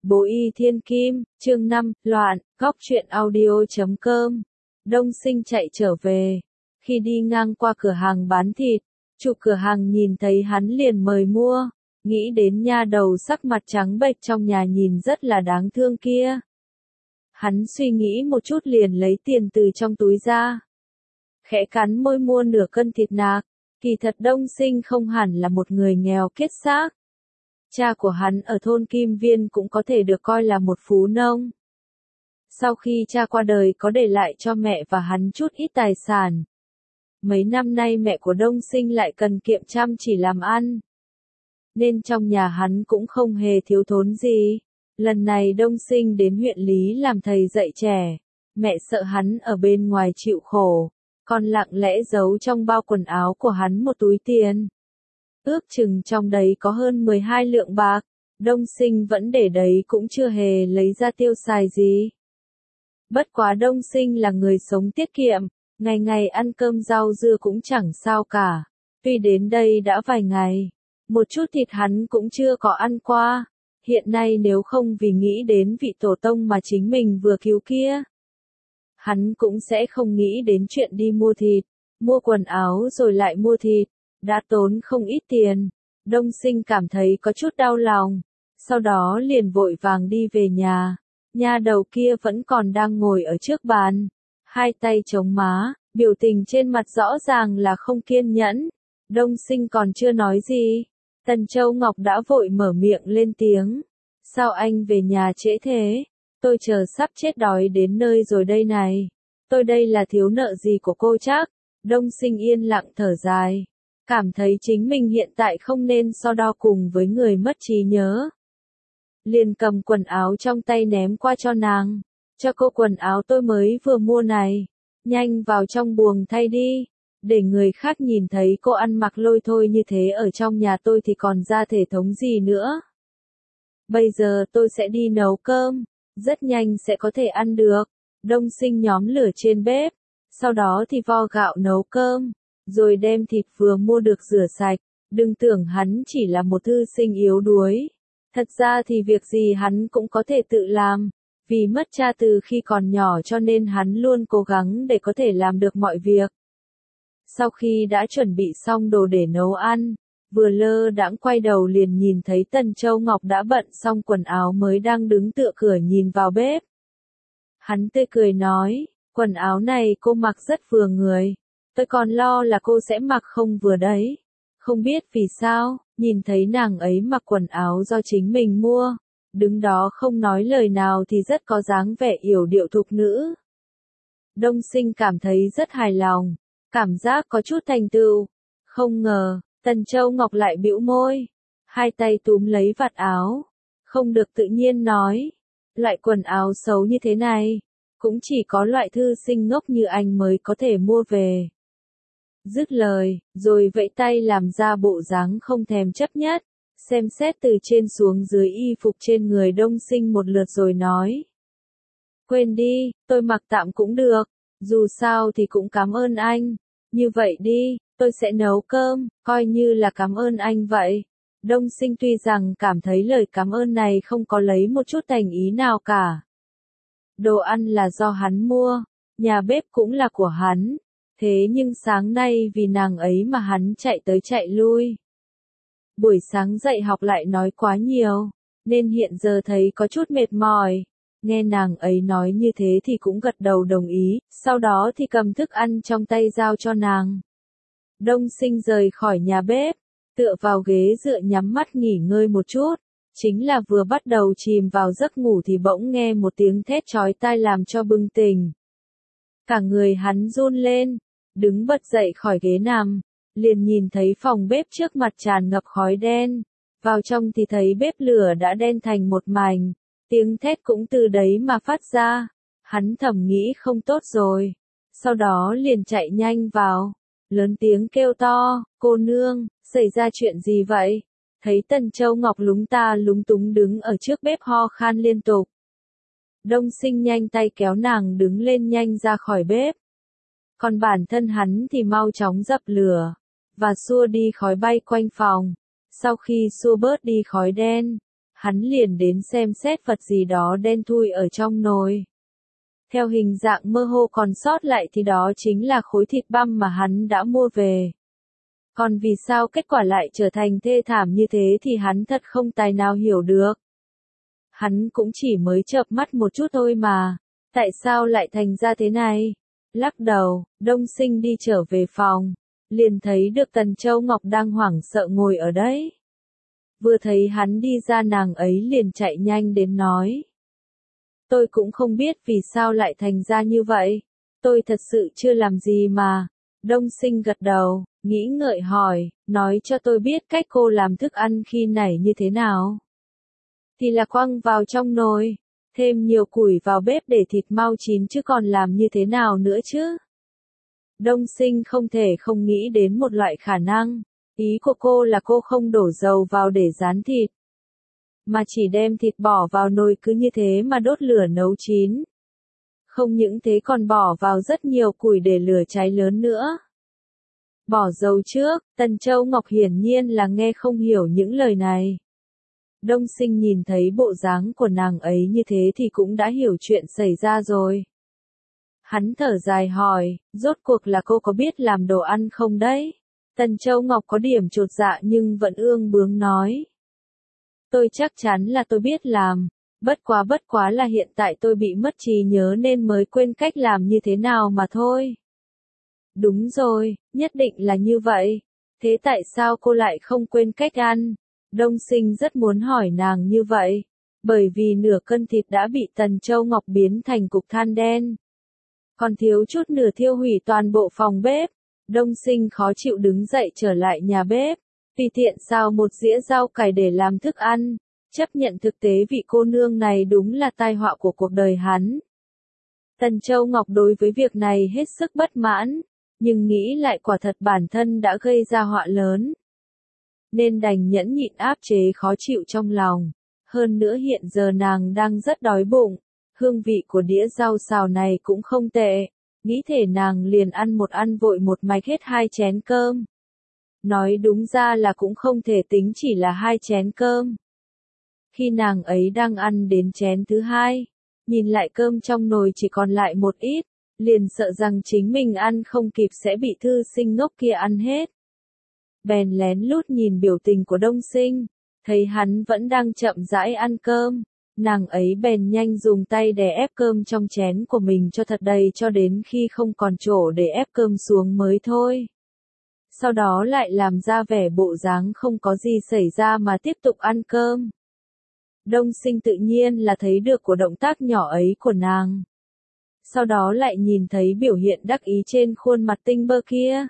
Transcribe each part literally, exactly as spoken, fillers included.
Bố y thiên kim, chương năm, loạn, góc truyện audio chấm com. Đông Sinh chạy trở về. Khi đi ngang qua cửa hàng bán thịt, chủ cửa hàng nhìn thấy hắn liền mời mua, nghĩ đến nha đầu sắc mặt trắng bệch trong nhà nhìn rất là đáng thương kia. Hắn suy nghĩ một chút liền lấy tiền từ trong túi ra. Khẽ cắn môi mua nửa cân thịt nạc, kỳ thật Đông Sinh không hẳn là một người nghèo kiết xác. Cha của hắn ở thôn Kim Viên cũng có thể được coi là một phú nông. Sau khi cha qua đời có để lại cho mẹ và hắn chút ít tài sản. Mấy năm nay mẹ của Đông Sinh lại cần kiệm chăm chỉ làm ăn. Nên trong nhà hắn cũng không hề thiếu thốn gì. Lần này Đông Sinh đến huyện Lý làm thầy dạy trẻ. Mẹ sợ hắn ở bên ngoài chịu khổ, còn lặng lẽ giấu trong bao quần áo của hắn một túi tiền. Ước chừng trong đấy có hơn mười hai lượng bạc, Đông Sinh vẫn để đấy cũng chưa hề lấy ra tiêu xài gì. Bất quá Đông Sinh là người sống tiết kiệm, ngày ngày ăn cơm rau dưa cũng chẳng sao cả. Tuy đến đây đã vài ngày, một chút thịt hắn cũng chưa có ăn qua. Hiện nay nếu không vì nghĩ đến vị tổ tông mà chính mình vừa cứu kia, hắn cũng sẽ không nghĩ đến chuyện đi mua thịt, mua quần áo rồi lại mua thịt. Đã tốn không ít tiền, Đông Sinh cảm thấy có chút đau lòng, sau đó liền vội vàng đi về nhà. Nha đầu kia vẫn còn đang ngồi ở trước bàn, hai tay chống má, biểu tình trên mặt rõ ràng là không kiên nhẫn. Đông Sinh còn chưa nói gì, Tần Châu Ngọc đã vội mở miệng lên tiếng. Sao anh về nhà trễ thế? Tôi chờ sắp chết đói đến nơi rồi đây này. Tôi đây là thiếu nợ gì của cô chắc? Đông Sinh yên lặng thở dài, cảm thấy chính mình hiện tại không nên so đo cùng với người mất trí nhớ. Liền cầm quần áo trong tay ném qua cho nàng. Cho cô quần áo tôi mới vừa mua này. Nhanh vào trong buồng thay đi. Để người khác nhìn thấy cô ăn mặc lôi thôi như thế ở trong nhà tôi thì còn ra thể thống gì nữa. Bây giờ tôi sẽ đi nấu cơm. Rất nhanh sẽ có thể ăn được. Đông Sinh nhóm lửa trên bếp. Sau đó thì vo gạo nấu cơm. Rồi đem thịt vừa mua được rửa sạch. Đừng tưởng hắn chỉ là một thư sinh yếu đuối. Thật ra thì việc gì hắn cũng có thể tự làm. Vì mất cha từ khi còn nhỏ cho nên hắn luôn cố gắng để có thể làm được mọi việc. Sau khi đã chuẩn bị xong đồ để nấu ăn, vừa lơ đãng quay đầu liền nhìn thấy Tần Châu Ngọc đã bận xong quần áo mới đang đứng tựa cửa nhìn vào bếp. Hắn tươi cười nói, quần áo này cô mặc rất vừa người. Tôi còn lo là cô sẽ mặc không vừa đấy. Không biết vì sao, nhìn thấy nàng ấy mặc quần áo do chính mình mua, đứng đó không nói lời nào thì rất có dáng vẻ yểu điệu thục nữ. Đông Sinh cảm thấy rất hài lòng, cảm giác có chút thành tựu. Không ngờ, Tần Châu Ngọc lại bĩu môi, hai tay túm lấy vạt áo, không được tự nhiên nói, loại quần áo xấu như thế này, cũng chỉ có loại thư sinh ngốc như anh mới có thể mua về. Dứt lời, rồi vẫy tay làm ra bộ dáng không thèm chấp nhất, xem xét từ trên xuống dưới y phục trên người Đông Sinh một lượt rồi nói. Quên đi, tôi mặc tạm cũng được, dù sao thì cũng cảm ơn anh, như vậy đi, tôi sẽ nấu cơm, coi như là cảm ơn anh vậy. Đông Sinh tuy rằng cảm thấy lời cảm ơn này không có lấy một chút thành ý nào cả. Đồ ăn là do hắn mua, nhà bếp cũng là của hắn. Thế nhưng sáng nay vì nàng ấy mà hắn chạy tới chạy lui. Buổi sáng dậy học lại nói quá nhiều, nên hiện giờ thấy có chút mệt mỏi. Nghe nàng ấy nói như thế thì cũng gật đầu đồng ý, sau đó thì cầm thức ăn trong tay giao cho nàng. Đông Sinh rời khỏi nhà bếp, tựa vào ghế dựa nhắm mắt nghỉ ngơi một chút. Chính là vừa bắt đầu chìm vào giấc ngủ thì bỗng nghe một tiếng thét chói tai làm cho bừng tỉnh. Cả người hắn run lên, đứng bật dậy khỏi ghế nằm, liền nhìn thấy phòng bếp trước mặt tràn ngập khói đen, vào trong thì thấy bếp lửa đã đen thành một mảnh, tiếng thét cũng từ đấy mà phát ra, hắn thầm nghĩ không tốt rồi, sau đó liền chạy nhanh vào, lớn tiếng kêu to, cô nương, xảy ra chuyện gì vậy? Thấy Tần Châu Ngọc lúng ta lúng túng đứng ở trước bếp ho khan liên tục. Đông Sinh nhanh tay kéo nàng đứng lên nhanh ra khỏi bếp. Còn bản thân hắn thì mau chóng dập lửa, và xua đi khói bay quanh phòng. Sau khi xua bớt đi khói đen, hắn liền đến xem xét vật gì đó đen thui ở trong nồi. Theo hình dạng mơ hồ còn sót lại thì đó chính là khối thịt băm mà hắn đã mua về. Còn vì sao kết quả lại trở thành thê thảm như thế thì hắn thật không tài nào hiểu được. Hắn cũng chỉ mới chợp mắt một chút thôi mà, tại sao lại thành ra thế này? Lắc đầu, Đông Sinh đi trở về phòng, liền thấy được Tần Châu Ngọc đang hoảng sợ ngồi ở đấy. Vừa thấy hắn đi ra nàng ấy liền chạy nhanh đến nói. Tôi cũng không biết vì sao lại thành ra như vậy, tôi thật sự chưa làm gì mà. Đông Sinh gật đầu, nghĩ ngợi hỏi, nói cho tôi biết cách cô làm thức ăn khi nảy như thế nào. Thì là quăng vào trong nồi, thêm nhiều củi vào bếp để thịt mau chín chứ còn làm như thế nào nữa chứ. Đông Sinh không thể không nghĩ đến một loại khả năng, ý của cô là cô không đổ dầu vào để rán thịt, mà chỉ đem thịt bỏ vào nồi cứ như thế mà đốt lửa nấu chín. Không những thế còn bỏ vào rất nhiều củi để lửa cháy lớn nữa. Bỏ dầu trước, Tần Châu Ngọc hiển nhiên là nghe không hiểu những lời này. Đông Sinh nhìn thấy bộ dáng của nàng ấy như thế thì cũng đã hiểu chuyện xảy ra rồi. Hắn thở dài hỏi, rốt cuộc là cô có biết làm đồ ăn không đấy? Tần Châu Ngọc có điểm chột dạ nhưng vẫn ương bướng nói. Tôi chắc chắn là tôi biết làm, bất quá bất quá là hiện tại tôi bị mất trí nhớ nên mới quên cách làm như thế nào mà thôi. Đúng rồi, nhất định là như vậy. Thế tại sao cô lại không quên cách ăn? Đông Sinh rất muốn hỏi nàng như vậy, bởi vì nửa cân thịt đã bị Tần Châu Ngọc biến thành cục than đen. Còn thiếu chút nửa thiêu hủy toàn bộ phòng bếp. Đông Sinh khó chịu đứng dậy trở lại nhà bếp, tùy tiện xào một dĩa rau cải để làm thức ăn, chấp nhận thực tế vị cô nương này đúng là tai họa của cuộc đời hắn. Tần Châu Ngọc đối với việc này hết sức bất mãn, nhưng nghĩ lại quả thật bản thân đã gây ra họa lớn, nên đành nhẫn nhịn áp chế khó chịu trong lòng. Hơn nữa hiện giờ nàng đang rất đói bụng, hương vị của đĩa rau xào này cũng không tệ, nghĩ thể nàng liền ăn một ăn vội một mạch hết hai chén cơm. Nói đúng ra là cũng không thể tính chỉ là hai chén cơm. Khi nàng ấy đang ăn đến chén thứ hai, nhìn lại cơm trong nồi chỉ còn lại một ít, liền sợ rằng chính mình ăn không kịp sẽ bị thư sinh ngốc kia ăn hết. Bèn lén lút nhìn biểu tình của Đông Sinh, thấy hắn vẫn đang chậm rãi ăn cơm, nàng ấy bèn nhanh dùng tay đè ép cơm trong chén của mình cho thật đầy cho đến khi không còn chỗ để ép cơm xuống mới thôi. Sau đó lại làm ra vẻ bộ dáng không có gì xảy ra mà tiếp tục ăn cơm. Đông Sinh tự nhiên là thấy được của động tác nhỏ ấy của nàng. Sau đó lại nhìn thấy biểu hiện đắc ý trên khuôn mặt tinh bơ kia.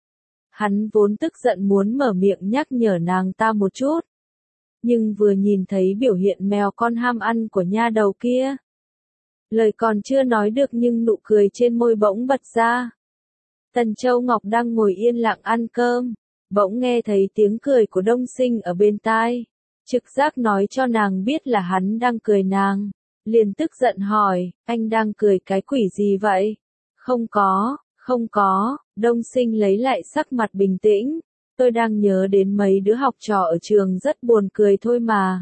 Hắn vốn tức giận muốn mở miệng nhắc nhở nàng ta một chút. Nhưng vừa nhìn thấy biểu hiện mèo con ham ăn của nha đầu kia. Lời còn chưa nói được nhưng nụ cười trên môi bỗng bật ra. Tần Châu Ngọc đang ngồi yên lặng ăn cơm, bỗng nghe thấy tiếng cười của Đông Sinh ở bên tai. Trực giác nói cho nàng biết là hắn đang cười nàng, liền tức giận hỏi, anh đang cười cái quỷ gì vậy? Không có, không có, Đông Sinh lấy lại sắc mặt bình tĩnh, tôi đang nhớ đến mấy đứa học trò ở trường rất buồn cười thôi mà.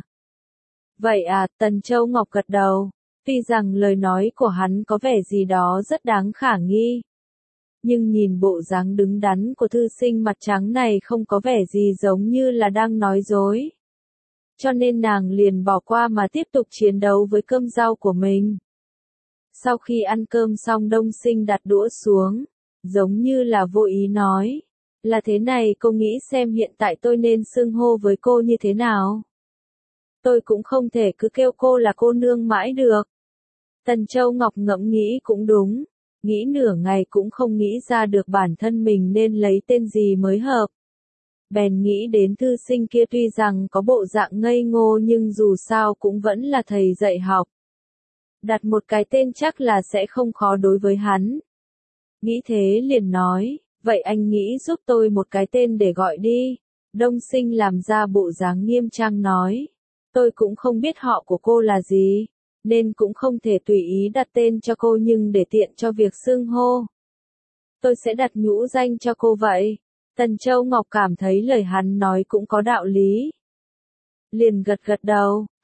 Vậy à, Tần Châu Ngọc gật đầu, tuy rằng lời nói của hắn có vẻ gì đó rất đáng khả nghi. Nhưng nhìn bộ dáng đứng đắn của thư sinh mặt trắng này không có vẻ gì giống như là đang nói dối. Cho nên nàng liền bỏ qua mà tiếp tục chiến đấu với cơm rau của mình. Sau khi ăn cơm xong Đông Sinh đặt đũa xuống, giống như là vô ý nói, là thế này cô nghĩ xem hiện tại tôi nên xưng hô với cô như thế nào? Tôi cũng không thể cứ kêu cô là cô nương mãi được. Tần Châu Ngọc ngẫm nghĩ cũng đúng, nghĩ nửa ngày cũng không nghĩ ra được bản thân mình nên lấy tên gì mới hợp. Bèn nghĩ đến thư sinh kia tuy rằng có bộ dạng ngây ngô nhưng dù sao cũng vẫn là thầy dạy học. Đặt một cái tên chắc là sẽ không khó đối với hắn. Nghĩ thế liền nói, vậy anh nghĩ giúp tôi một cái tên để gọi đi. Đông Sinh làm ra bộ dáng nghiêm trang nói, tôi cũng không biết họ của cô là gì, nên cũng không thể tùy ý đặt tên cho cô nhưng để tiện cho việc xưng hô. Tôi sẽ đặt nhũ danh cho cô vậy. Tần Châu Ngọc cảm thấy lời hắn nói cũng có đạo lý. Liền gật gật đầu,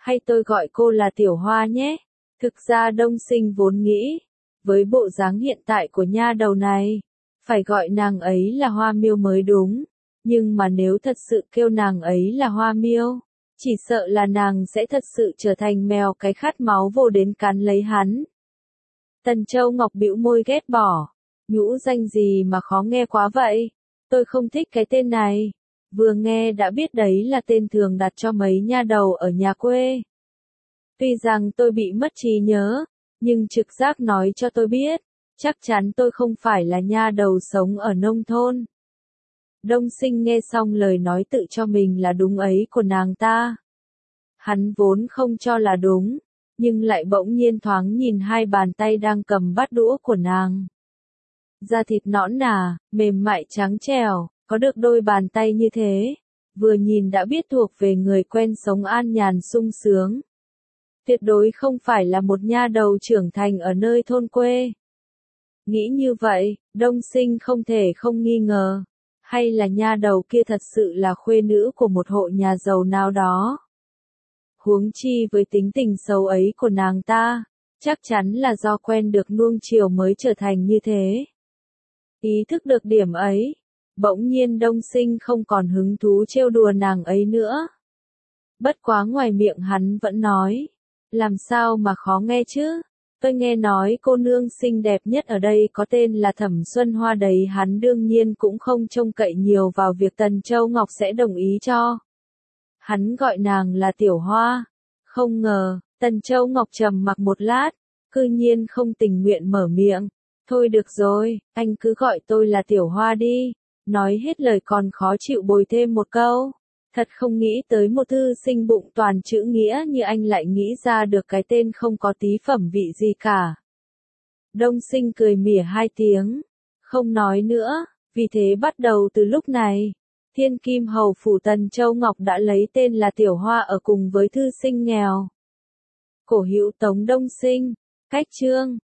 hay tôi gọi cô là Tiểu Hoa nhé. Thực ra Đông Sinh vốn nghĩ, với bộ dáng hiện tại của nha đầu này, phải gọi nàng ấy là Hoa Miêu mới đúng, nhưng mà nếu thật sự kêu nàng ấy là Hoa Miêu, chỉ sợ là nàng sẽ thật sự trở thành mèo cái khát máu vô đến cắn lấy hắn. Tần Châu Ngọc bĩu môi ghét bỏ, nhũ danh gì mà khó nghe quá vậy, tôi không thích cái tên này, vừa nghe đã biết đấy là tên thường đặt cho mấy nha đầu ở nhà quê. Tuy rằng tôi bị mất trí nhớ, nhưng trực giác nói cho tôi biết, chắc chắn tôi không phải là nha đầu sống ở nông thôn. Đông Sinh nghe xong lời nói tự cho mình là đúng ấy của nàng ta. Hắn vốn không cho là đúng, nhưng lại bỗng nhiên thoáng nhìn hai bàn tay đang cầm bát đũa của nàng. Da thịt nõn nà, mềm mại trắng trẻo, có được đôi bàn tay như thế, vừa nhìn đã biết thuộc về người quen sống an nhàn sung sướng. Tuyệt đối không phải là một nha đầu trưởng thành ở nơi thôn quê. Nghĩ như vậy, Đông Sinh không thể không nghi ngờ, hay là nha đầu kia thật sự là khuê nữ của một hộ nhà giàu nào đó. Huống chi với tính tình xấu ấy của nàng ta, chắc chắn là do quen được nuông chiều mới trở thành như thế. Ý thức được điểm ấy, bỗng nhiên Đông Sinh không còn hứng thú trêu đùa nàng ấy nữa. Bất quá ngoài miệng hắn vẫn nói, làm sao mà khó nghe chứ, tôi nghe nói cô nương xinh đẹp nhất ở đây có tên là Thẩm Xuân Hoa đấy. Hắn đương nhiên cũng không trông cậy nhiều vào việc Tần Châu Ngọc sẽ đồng ý cho. Hắn gọi nàng là Tiểu Hoa, không ngờ, Tần Châu Ngọc trầm mặc một lát, cư nhiên không tình nguyện mở miệng. Thôi được rồi, anh cứ gọi tôi là Tiểu Hoa đi, nói hết lời còn khó chịu bồi thêm một câu. Thật không nghĩ tới một thư sinh bụng toàn chữ nghĩa như anh lại nghĩ ra được cái tên không có tí phẩm vị gì cả. Đông Sinh cười mỉa hai tiếng, không nói nữa, vì thế bắt đầu từ lúc này, Thiên Kim Hầu phủ Tần Châu Ngọc đã lấy tên là Tiểu Hoa ở cùng với thư sinh nghèo. Cổ hữu Tống Đông Sinh, cách chương